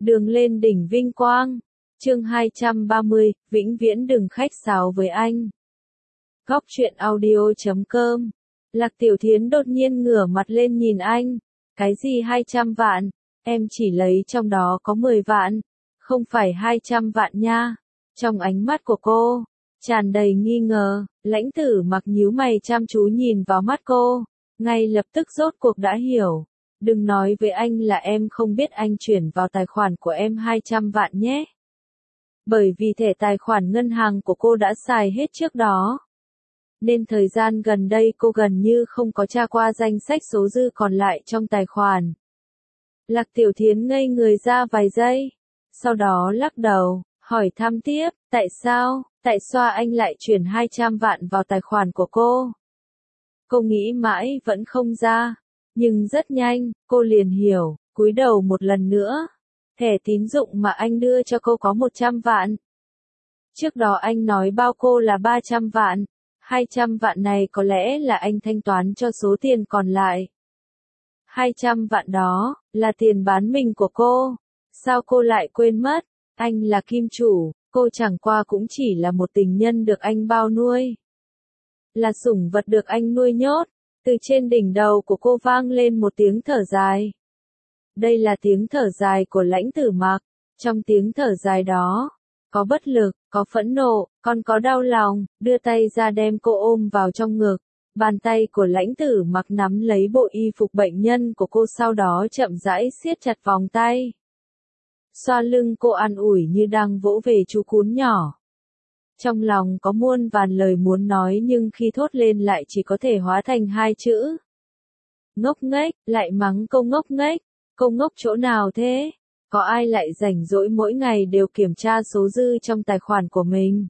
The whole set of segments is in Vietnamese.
Đường lên đỉnh vinh quang. Chương 230, vĩnh viễn đừng khách sáo với anh. Góc truyện audio.com. Lạc Tiểu Thiến đột nhiên ngửa mặt lên nhìn anh. Cái gì 200 vạn? Em chỉ lấy trong đó có 10 vạn. Không phải 200 vạn nha. Trong ánh mắt của cô, tràn đầy nghi ngờ, Lãnh Tử Mặc nhíu mày chăm chú nhìn vào mắt cô. Ngay lập tức rốt cuộc đã hiểu. Đừng nói với anh là em không biết anh chuyển vào tài khoản của em 200 vạn nhé. Bởi vì thẻ tài khoản ngân hàng của cô đã xài hết trước đó. Nên thời gian gần đây cô gần như không có tra qua danh sách số dư còn lại trong tài khoản. Lạc Tiểu Thiến ngây người ra vài giây. Sau đó lắc đầu, hỏi thăm tiếp, tại sao anh lại chuyển 200 vạn vào tài khoản của cô? Cô nghĩ mãi vẫn không ra. Nhưng rất nhanh, cô liền hiểu, cúi đầu một lần nữa. Thẻ tín dụng mà anh đưa cho cô có 100 vạn. Trước đó anh nói bao cô là 300 vạn. 200 vạn này có lẽ là anh thanh toán cho số tiền còn lại. 200 vạn đó, là tiền bán mình của cô. Sao cô lại quên mất? Anh là kim chủ, cô chẳng qua cũng chỉ là một tình nhân được anh bao nuôi. Là sủng vật được anh nuôi nhốt. Từ trên đỉnh đầu của cô vang lên một tiếng thở dài. Đây là tiếng thở dài của Lãnh Tử Mặc. Trong tiếng thở dài đó, có bất lực, có phẫn nộ, còn có đau lòng, đưa tay ra đem cô ôm vào trong ngực. Bàn tay của Lãnh Tử Mặc nắm lấy bộ y phục bệnh nhân của cô, sau đó chậm rãi siết chặt vòng tay. Xoa lưng cô an ủi như đang vỗ về chú cún nhỏ. Trong lòng có muôn vàn lời muốn nói nhưng khi thốt lên lại chỉ có thể hóa thành hai chữ. Ngốc nghếch, lại mắng cô ngốc nghếch. Cô ngốc chỗ nào thế? Có ai lại rảnh rỗi mỗi ngày đều kiểm tra số dư trong tài khoản của mình?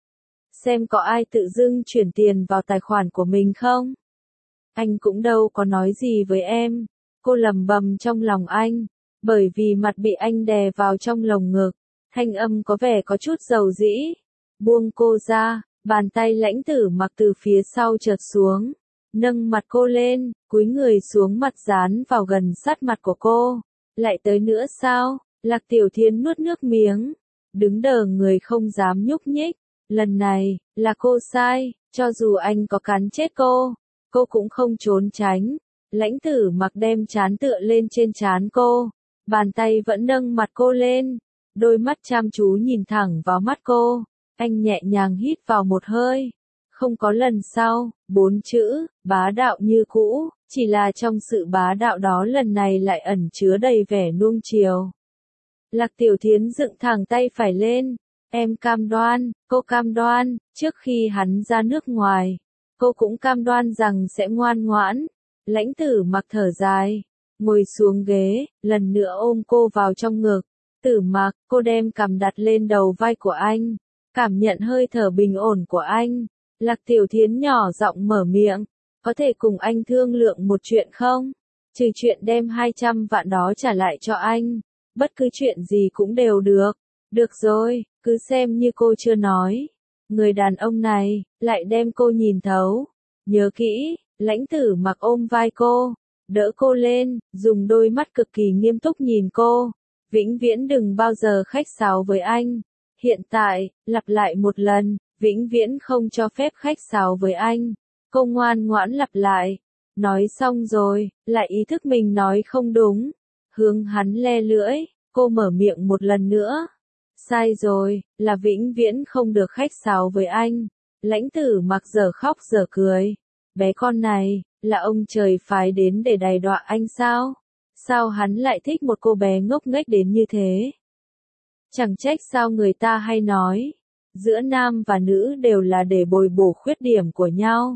Xem có ai tự dưng chuyển tiền vào tài khoản của mình không? Anh cũng đâu có nói gì với em. Cô lầm bầm trong lòng anh. Bởi vì mặt bị anh đè vào trong lồng ngực. Thanh âm có vẻ có chút dầu dĩ. Buông cô ra, bàn tay Lãnh Tử Mặc từ phía sau chợt xuống, nâng mặt cô lên, cúi người xuống mặt dán vào gần sát mặt của cô. Lại tới nữa sao? Lạc Tiểu Thiến nuốt nước miếng, đứng đờ người không dám nhúc nhích. Lần này, là cô sai, cho dù anh có cắn chết cô cũng không trốn tránh. Lãnh Tử Mặc đem trán tựa lên trên trán cô, bàn tay vẫn nâng mặt cô lên, đôi mắt chăm chú nhìn thẳng vào mắt cô. Anh nhẹ nhàng hít vào một hơi. Không có lần sau, 4 chữ, bá đạo như cũ, chỉ là trong sự bá đạo đó lần này lại ẩn chứa đầy vẻ nuông chiều. Lạc Tiểu Thiến dựng thẳng tay phải lên. Em cam đoan, cô cam đoan, trước khi hắn ra nước ngoài, cô cũng cam đoan rằng sẽ ngoan ngoãn. Lãnh Tử Mặc thở dài, ngồi xuống ghế, lần nữa ôm cô vào trong ngực. Tử Mặc, cô đem cằm đặt lên đầu vai của anh. Cảm nhận hơi thở bình ổn của anh, Lạc Tiểu Thiến nhỏ giọng mở miệng, có thể cùng anh thương lượng một chuyện không? Trừ chuyện đem 200 vạn đó trả lại cho anh, bất cứ chuyện gì cũng đều được. Được rồi, cứ xem như cô chưa nói. Người đàn ông này, lại đem cô nhìn thấu. Nhớ kỹ, Lãnh Tử Mặc ôm vai cô, đỡ cô lên, dùng đôi mắt cực kỳ nghiêm túc nhìn cô. Vĩnh viễn đừng bao giờ khách sáo với anh. Hiện tại, lặp lại một lần, vĩnh viễn không cho phép khách sáo với anh. Cô ngoan ngoãn lặp lại. Nói xong rồi, lại ý thức mình nói không đúng. Hướng hắn le lưỡi, cô mở miệng một lần nữa. Sai rồi, là vĩnh viễn không được khách sáo với anh. Lãnh Tử Mặc giờ khóc giờ cười. Bé con này, là ông trời phái đến để đày đọa anh sao? Sao hắn lại thích một cô bé ngốc nghếch đến như thế? Chẳng trách sao người ta hay nói, giữa nam và nữ đều là để bồi bổ khuyết điểm của nhau.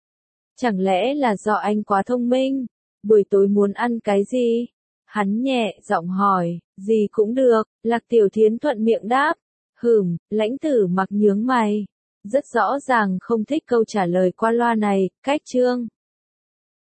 Chẳng lẽ là do anh quá thông minh? Buổi tối muốn ăn cái gì? Hắn nhẹ giọng hỏi, gì cũng được. Lạc Tiểu Thiến thuận miệng đáp. Lãnh Tử Mặc nhướng mày. Rất rõ ràng không thích câu trả lời qua loa này. Cách chương